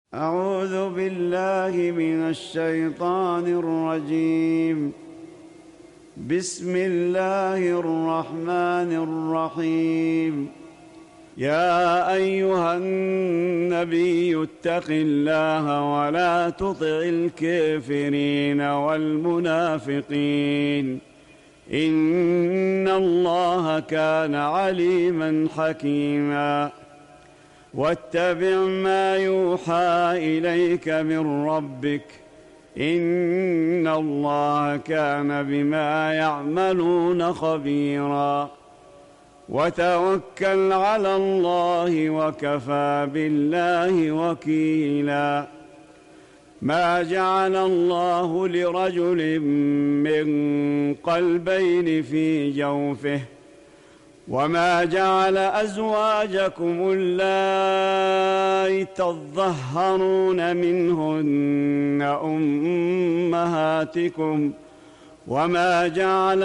أعوذ بالله من الشيطان الرجيم. بسم الله الرحمن الرحيم. يا أيها النبي اتق الله ولا تطع الكافرين والمنافقين، إن الله كان عليما حكيما. واتبع ما يوحى إليك من ربك، إن الله كان بما يعملون خبيرا. وتوكل على الله وكفى بالله وكيلا. ما جعل الله لرجل من قلبين في جوفه، وما جعل أزواجكم اللائي تظهرون منهن أمهاتكم، وما جعل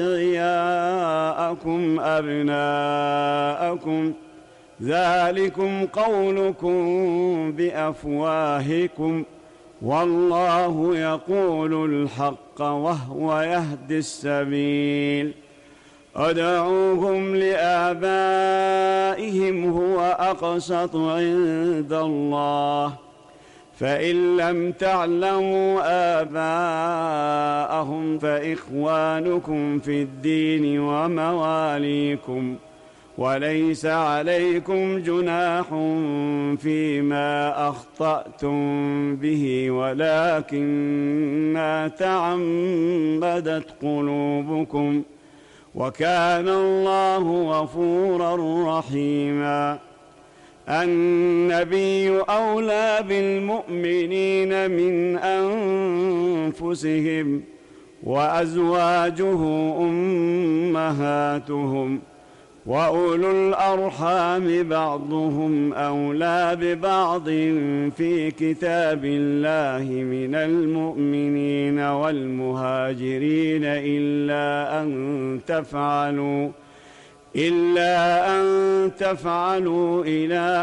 أدعياءكم أبناءكم، ذلكم قولكم بأفواهكم، والله يقول الحق وهو يهدي السبيل. ادعوهم لآبائهم هو أقسط عند الله، فإن لم تعلموا آباءهم فإخوانكم في الدين ومواليكم، وليس عليكم جناح فيما أخطأتم به، ولكن ما تعمدت قلوبكم، وكان الله غفورا رحيما. النبي أولى بالمؤمنين من أنفسهم، وأزواجه أمهاتهم، وأولو الأرحام بعضهم أولى ببعض في كتاب الله من المؤمنين والمهاجرين إلا أن تفعلوا إلى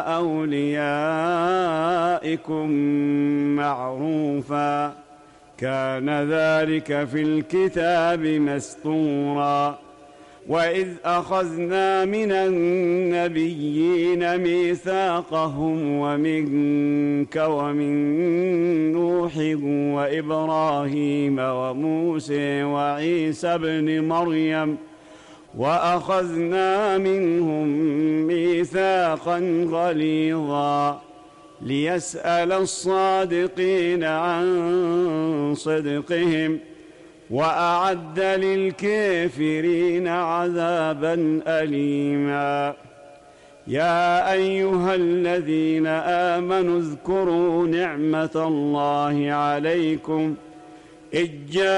أوليائكم معروفا، كان ذلك في الكتاب مسطورا. وإذ أخذنا من النبيين ميثاقهم ومنك ومن نوح وإبراهيم وموسى وعيسى ابن مريم، وأخذنا منهم ميثاقا غليظا، ليسأل الصادقين عن صدقهم، وأعد للكافرين عذابا أليما. يا أيها الذين آمنوا اذكروا نعمة الله عليكم إذ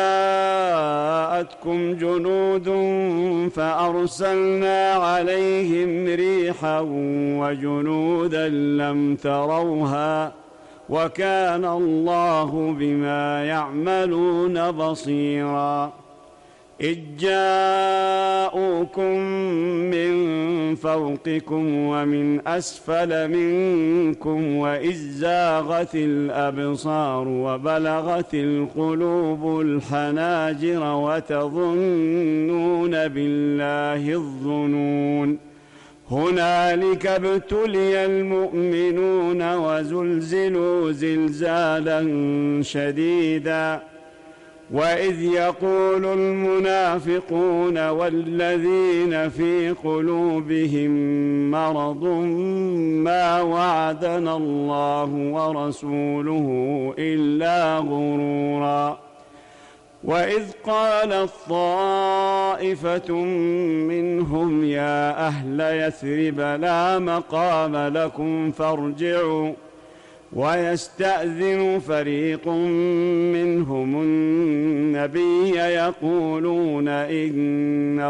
جاءتكم جنود فأرسلنا عليهم ريحا وجنودا لم تروها، وكان الله بما يعملون بصيرا. إذ جاءوكم من فوقكم ومن أسفل منكم، وإذ زاغت الأبصار وبلغت القلوب الحناجر وتظنون بالله الظنون. هنالك ابتلي المؤمنون وزلزلوا زلزالا شديدا. وإذ يقول المنافقون والذين في قلوبهم مرض ما وعدنا الله ورسوله إلا غرورا. وإذ قالت طائفة منهم يا أهل يثرب لا مقام لكم فارجعوا، ويستأذن فريق منهم النبي يقولون إن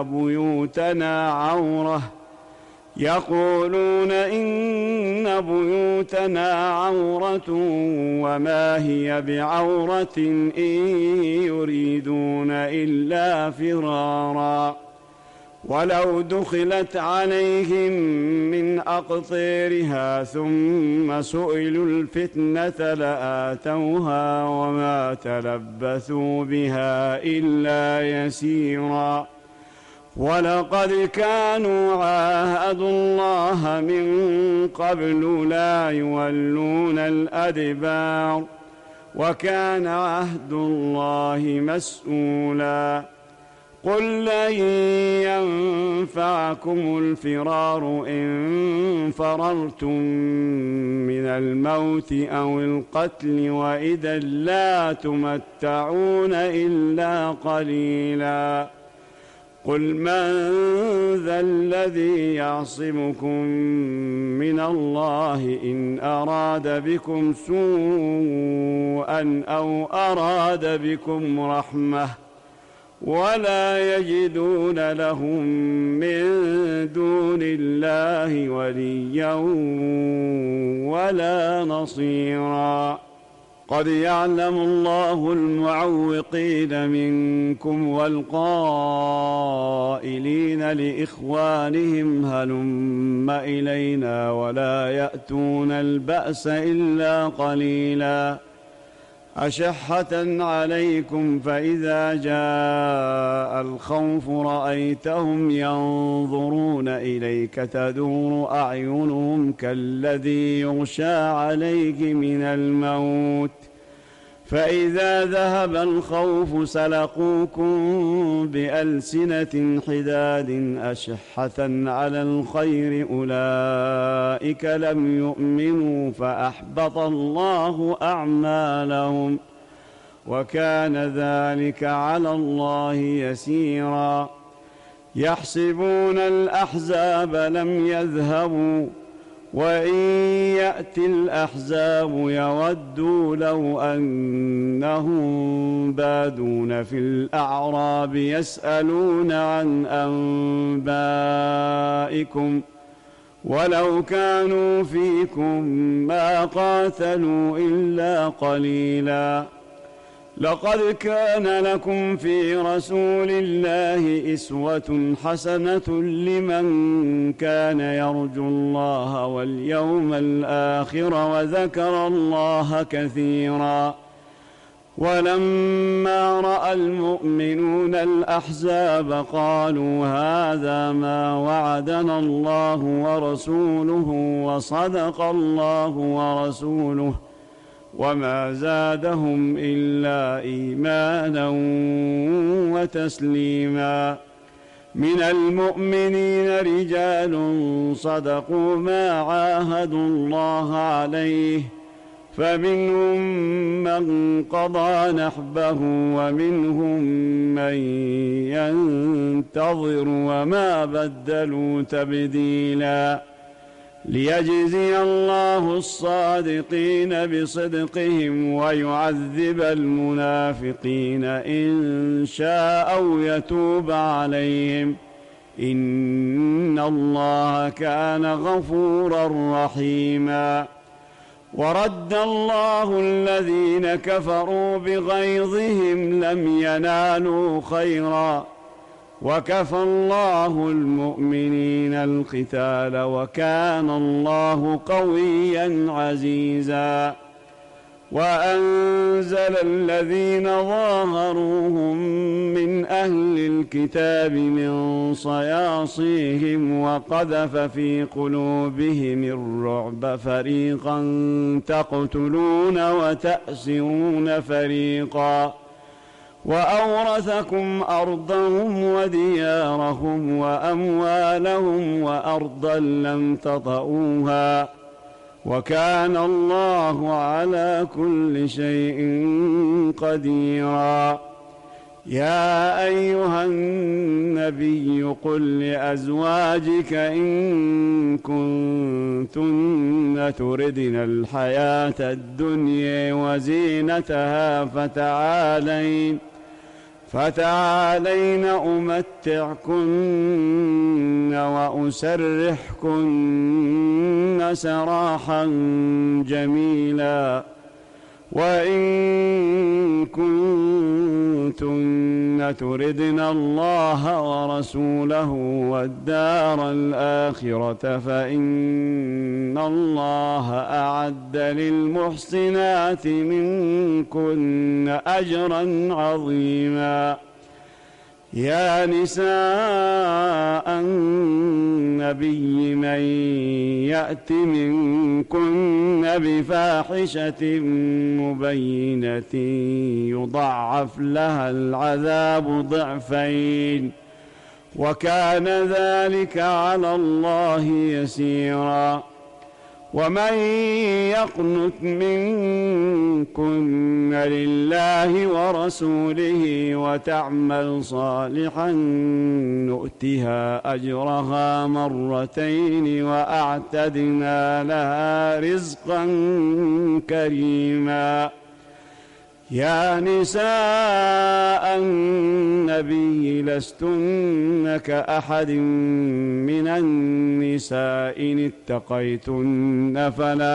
بيوتنا عورة وما هي بعورة إن يريدون إلا فرارا. ولو دخلت عليهم من أقطيرها ثم سئلوا الفتنة لآتوها وما تلبثوا بها إلا يسيرا. ولقد كانوا عاهدوا الله من قبل لا يولون الأدبار وكان عهد الله مسؤولا. قل لن ينفعكم الفرار إن فررتم من الموت أو القتل وإذا لا تمتعون إلا قليلا. قل من ذا الذي يعصمكم من الله إن أراد بكم سوءا أو أراد بكم رحمة ولا يجدون لهم من دون الله وليا ولا نصيرا. قد يعلم الله المعوقين منكم والقائلين لإخوانهم هلم إلينا ولا يأتون البأس إلا قليلا. أشحة عليكم فإذا جاء الخوف رأيتهم ينظرون إليك تدور أعينهم كالذي يغشى عليه من الموت فإذا ذهب الخوف سلقوكم بألسنة حداد أشحة على الخير أولئك لم يؤمنوا فأحبط الله أعمالهم وكان ذلك على الله يسيرا. يحسبون الأحزاب لم يذهبوا وإن يأتي الأحزاب يودوا لو أنهم بادون في الأعراب يسألون عن أنبائكم ولو كانوا فيكم ما قاتلوا إلا قليلا. لقد كان لكم في رسول الله أسوة حسنة لمن كان يرجو الله واليوم الآخر وذكر الله كثيرا. ولما رأى المؤمنون الأحزاب قالوا هذا ما وعدنا الله ورسوله وصدق الله ورسوله وما زادهم إلا إيمانا وتسليما. من المؤمنين رجال صدقوا ما عاهدوا الله عليه فمنهم من قضى نحبه ومنهم من ينتظر وما بدلوا تبديلا. ليجزي الله الصادقين بصدقهم ويعذب المنافقين إن شاء أو يتوب عليهم إن الله كان غفورا رحيما. ورد الله الذين كفروا بغيظهم لم ينالوا خيرا وكفى الله المؤمنين القتال وكان الله قويا عزيزا. وأنزل الذين ظاهروهم من أهل الكتاب من صياصيهم وقذف في قلوبهم الرعب فريقا تقتلون وتأسرون فريقا وأورثكم أرضهم وديارهم وأموالهم وأرضا لم تطئوها وكان الله على كل شيء قديرا. يا أيها النبي قل لأزواجك إن كنتن تردن الحياة الدنيا وزينتها فتعالين أمتعكن وأسرحكن سراحا جميلا وإن كنتن تردن الله ورسوله والدار الآخرة فإن الله أعد للمحسنات منكن أجرا عظيما. يا نساء النبي من يأت منكن بفاحشة مبينة يضاعف لها العذاب ضعفين وكان ذلك على الله يسيرا. ومن يقنت منكن لله ورسوله وتعمل صالحا نؤتها أجرها مرتين وأعتدنا لها رزقا كريما. يا نساء النبي لستن كأحد من النساء إن اتقيتن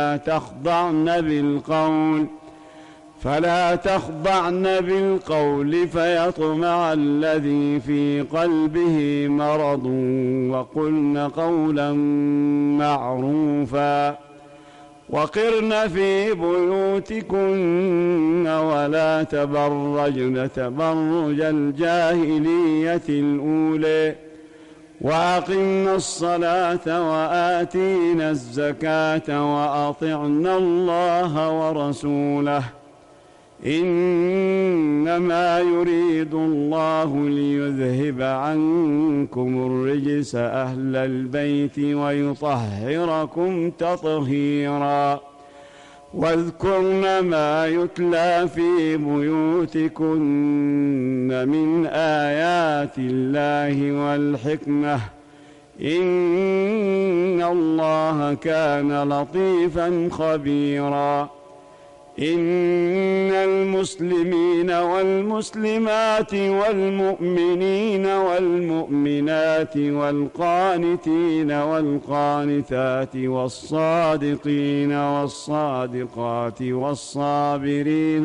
فلا تخضعن بالقول فيطمع الذي في قلبه مرض وقلن قولا معروفا. وقرن في بيوتكن ولا تبرجن تبرج الجاهلية الأولى وأقمنا الصلاة وآتينا الزكاة وأطعنا الله ورسوله إنما يريد الله ليذهب عنكم الرجس أهل البيت ويطهركم تطهيرا. واذكرن ما يتلى في بيوتكن من آيات الله والحكمة إن الله كان لطيفا خبيرا. إن المسلمين والمسلمات والمؤمنين والمؤمنات والقانتين والقانتات والصادقين والصادقات والصابرين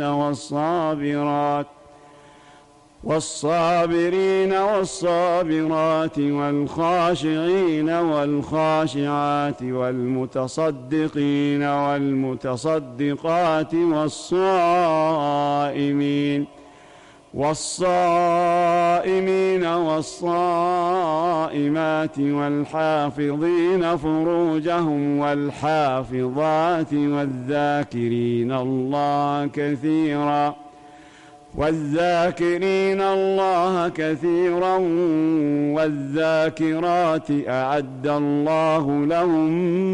والصابرات والخاشعين والخاشعات والمتصدقين والمتصدقات والصائمين والصائمات والحافظين فروجهم والحافظات والذاكرين الله كثيرا والذاكرات أعد الله لهم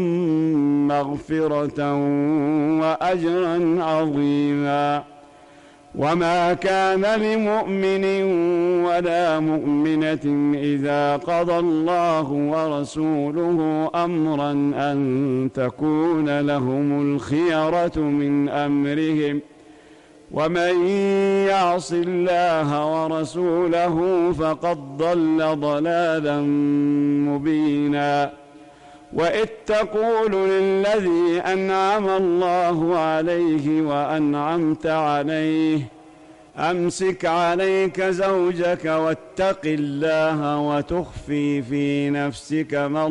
مغفرة وأجرا عظيما. وما كان لمؤمن ولا مؤمنة إذا قضى الله ورسوله أمرا أن تكون لهم الخيرة من أمرهم ومن يعص الله ورسوله فقد ضل ضلالا مبينا. وإذ تقول للذي أنعم الله عليه وأنعمت عليه أمسك عليك زوجك واتق الله وتخفي في نفسك ما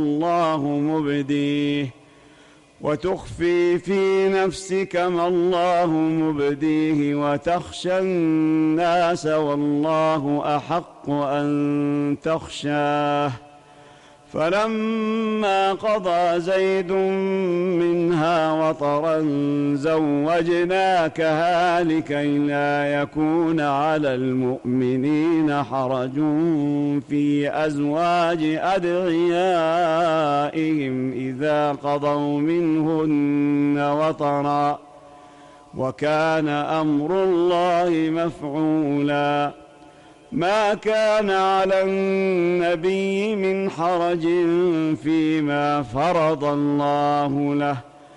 الله مبديه وتخشى الناس والله أحق أن تخشاه. فلما قضى زيد منها وطرا زوجناكها لكي لا يكون على المؤمنين حرج في أزواج أدعيائهم إذا قضوا منهن وطرا وكان أمر الله مفعولا. ما كان على النبي من حرج فيما فرض الله له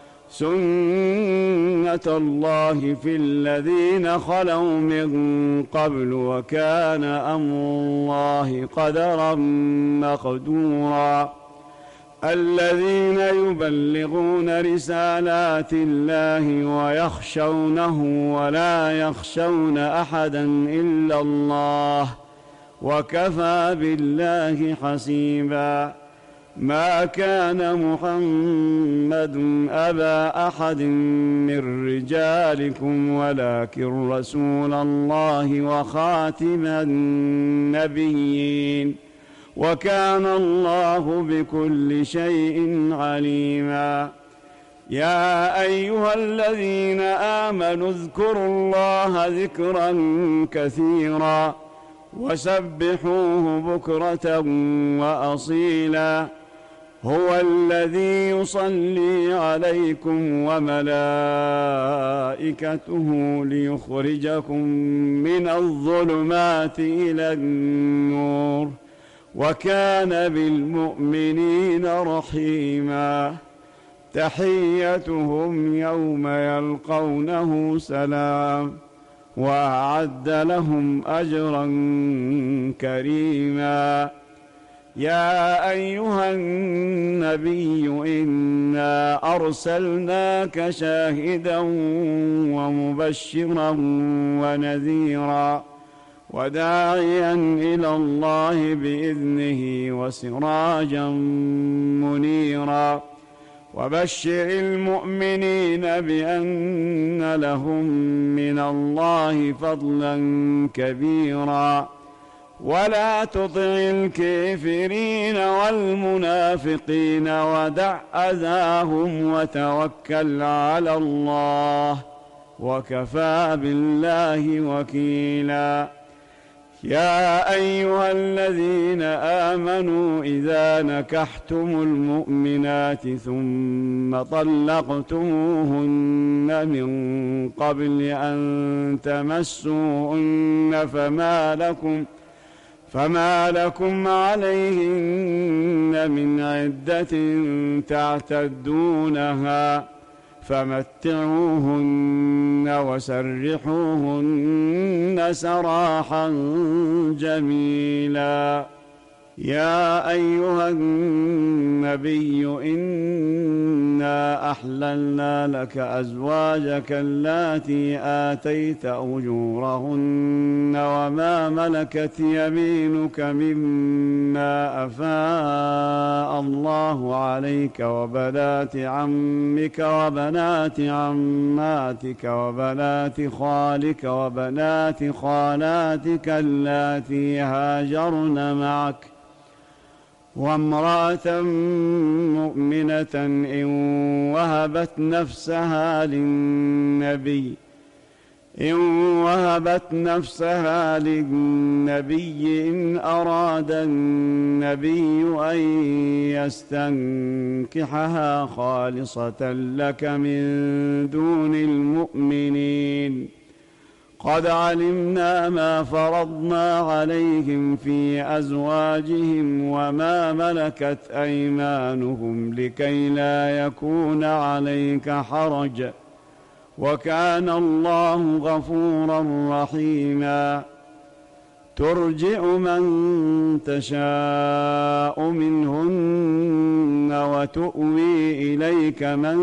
سنة الله في الذين خلوا من قبل وكان أمر الله قدرا مقدورا. الذين يبلغون رسالات الله ويخشونه ولا يخشون أحدا إلا الله وكفى بالله حسيبا. ما كان محمد أبا أحد من رجالكم ولكن رسول الله وخاتم النبيين وكان الله بكل شيء عليما. يا أيها الذين آمنوا اذكروا الله ذكرا كثيرا وسبحوه بكرة وأصيلا. هو الذي يصلي عليكم وملائكته ليخرجكم من الظلمات إلى النور وكان بالمؤمنين رحيما. تحيتهم يوم يلقونه سلام وأعد لهم أجرا كريما. يا أيها النبي إنا أرسلناك شاهدا ومبشرا ونذيرا وداعيا إلى الله بإذنه وسراجا منيرا. وبشر المؤمنين بأن لهم من الله فضلا كبيرا. ولا تطع الكافرين والمنافقين ودع أذاهم وتوكل على الله وكفى بالله وكيلا. يا أيها الذين آمنوا إذا نكحتم المؤمنات ثم طلقتموهن من قبل أن تمسوهن فما لكم عليهن من عدة تعتدونها فمتعوهن وسرحوهن سراحا جميلا. يا أيها النبي إنا أحللنا لك أزواجك اللاتي آتيت أجورهن وما ملكت يمينك مما أفاء الله عليك وبنات عمك وبنات عماتك وبنات خالك وبنات خالاتك اللاتي هاجرن معك وامرأة مؤمنة إن وهبت نفسها للنبي إن أراد النبي أن يستنكحها خالصة لك من دون المؤمنين. قد علمنا ما فرضنا عليهم في أزواجهم وما ملكت أيمانهم لكي لا يكون عليك حرج وكان الله غفورا رحيما. ترجع من تشاء منهن وتؤوي إليك من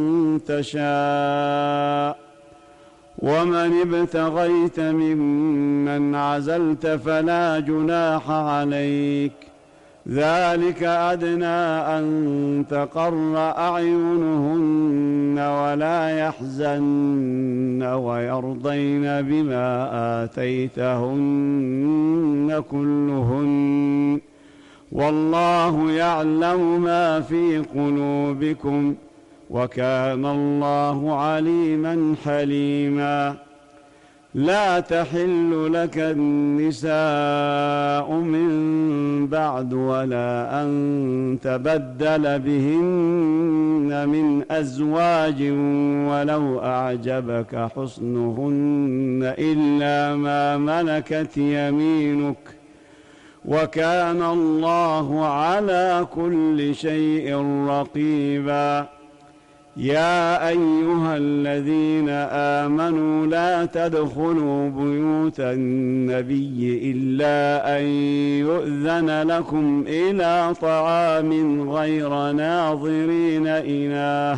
تشاء ومن ابتغيت ممن عزلت فلا جناح عليك. ذلك أدنى أن تقر أعينهن ولا يحزن ويرضين بما آتيتهن كلهن والله يعلم ما في قلوبكم وكان الله عليما حليما. لا تحل لك النساء من بعد ولا أن تبدل بهن من أزواج ولو أعجبك حسنهن إلا ما ملكت يمينك وكان الله على كل شيء رقيبا. يا أيها الذين آمنوا لا تدخلوا بيوت النبي إلا أن يؤذن لكم إلى طعام غير ناظرين إناه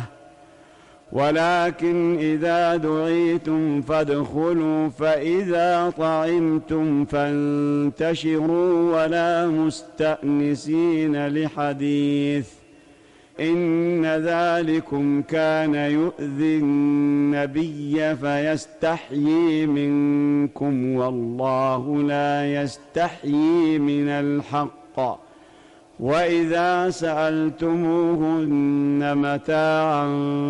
ولكن إذا دعيتم فادخلوا فإذا طعمتم فانتشروا ولا مستأنسين لحديث إن ذلكم كان يؤذي النبي فيستحيي منكم والله لا يستحيي من الحق وإذا سألتموهن متاعا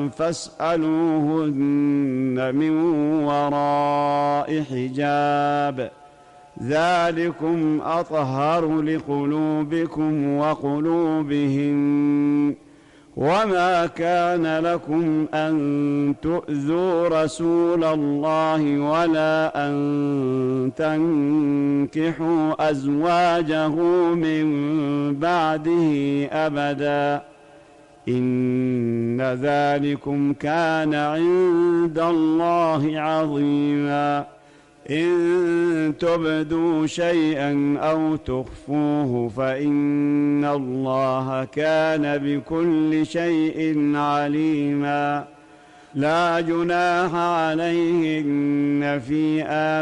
فاسألوهن من وراء حجاب ذلكم أطهر لقلوبكم وقلوبهن وما كان لكم أن تؤذوا رسول الله ولا أن تنكحوا أزواجه من بعده أبدا إن ذلكم كان عند الله عظيما إن تبدوا شيئا أو تخفوه فإن الله كان بكل شيء عليما لا جناح عليهن في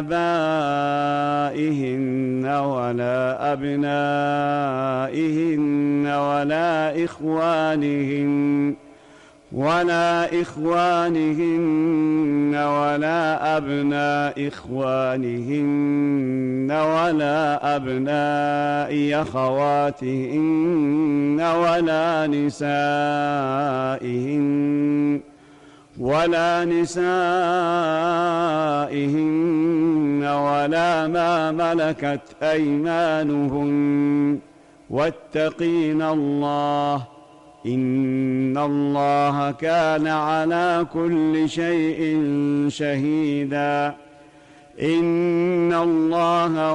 آبائهن ولا أبنائهن ولا إخوانهن ولا أبناء إخوانهن ولا أبناء أخواتهن ولا نسائهن ولا ما ملكت أيمانهن واتقين الله إن الله كان على كل شيء شهيدا إن الله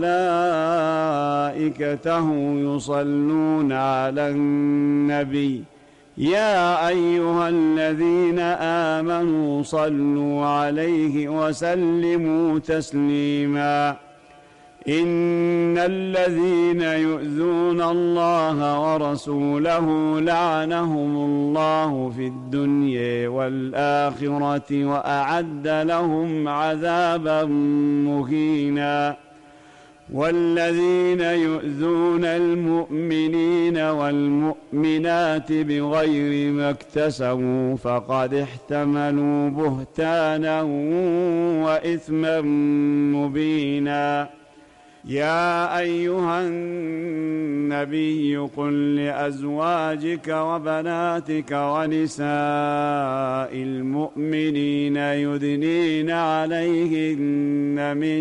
وملائكته يصلون على النبي يا أيها الذين آمنوا صلوا عليه وسلموا تسليما إن الذين يؤذون الله ورسوله لعنهم الله في الدنيا والآخرة وأعد لهم عذابا مهينا والذين يؤذون المؤمنين والمؤمنات بغير ما اكتسبوا فقد احتملوا بهتانا وإثما مبينا يا أيها النبي قل لأزواجك وبناتك ونساء المؤمنين يدنين عليهن من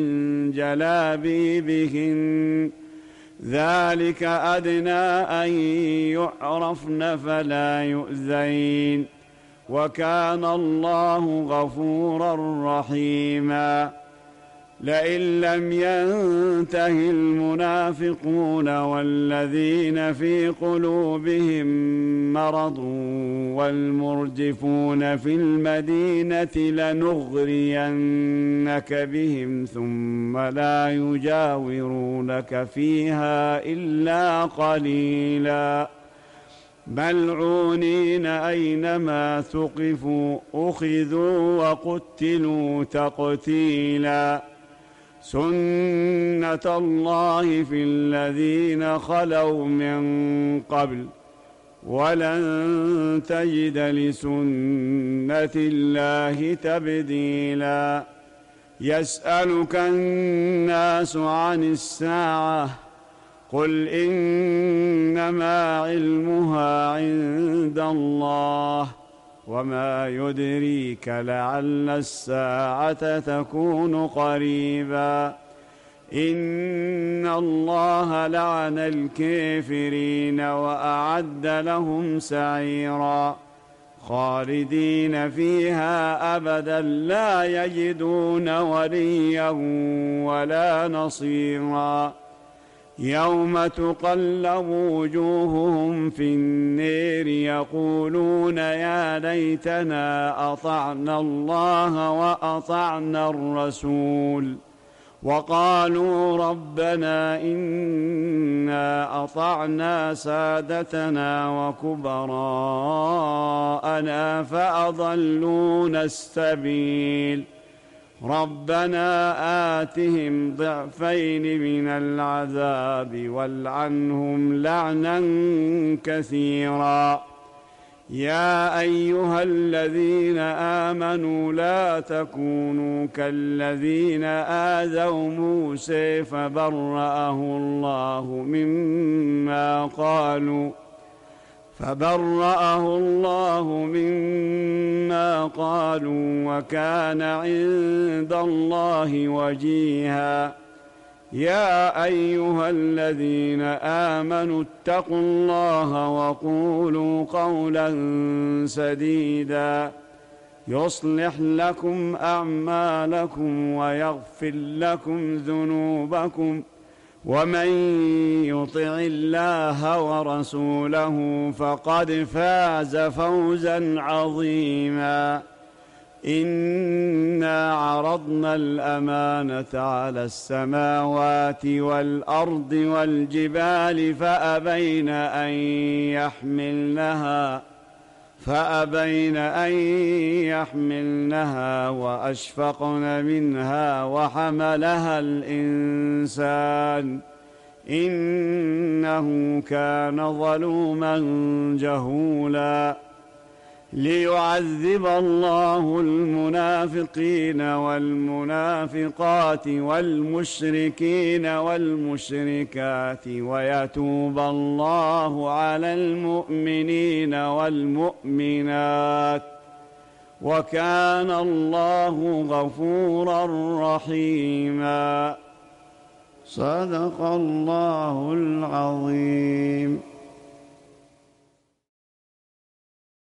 جلابيبهن ذلك أدنى أن يعرفن فلا يؤذين وكان الله غفورا رحيما لئن لم ينته المنافقون والذين في قلوبهم مرض والمرجفون في المدينة لنغرينك بهم ثم لا يجاورونك فيها إلا قليلا ملعونين أينما ثقفوا أخذوا وقتلوا تقتيلا سنة الله في الذين خلوا من قبل ولن تجد لسنة الله تبديلا يسألك الناس عن الساعة قل إنما علمها عند الله وما يدريك لعل الساعة تكون قريبا إن الله لعن الكافرين وأعد لهم سعيرا خالدين فيها أبدا لا يجدون وليا ولا نصيرا يوم تقلب وجوههم في النير يقولون يا ليتنا أطعنا الله وأطعنا الرسول وقالوا ربنا إنا أطعنا سادتنا وكبراءنا فأضلونا السبيل ربنا آتهم ضعفين من العذاب والعنهم لعنا كثيرا يا أيها الذين آمنوا لا تكونوا كالذين آذوا موسى فبرأه الله مما قالوا وكان عند الله وجيها يا أيها الذين آمنوا اتقوا الله وقولوا قولا سديدا يصلح لكم أعمالكم ويغفر لكم ذنوبكم ومن يطع الله ورسوله فقد فاز فوزا عظيما إنا عرضنا الأمانة على السماوات والأرض والجبال فأبين أن يحملنها وأشفقن منها وحملها الإنسان إنه كان ظلوما جهولا ليعذب الله المنافقين والمنافقات والمشركين والمشركات ويتوب الله على المؤمنين والمؤمنات وكان الله غفورا رحيما صدق الله العظيم.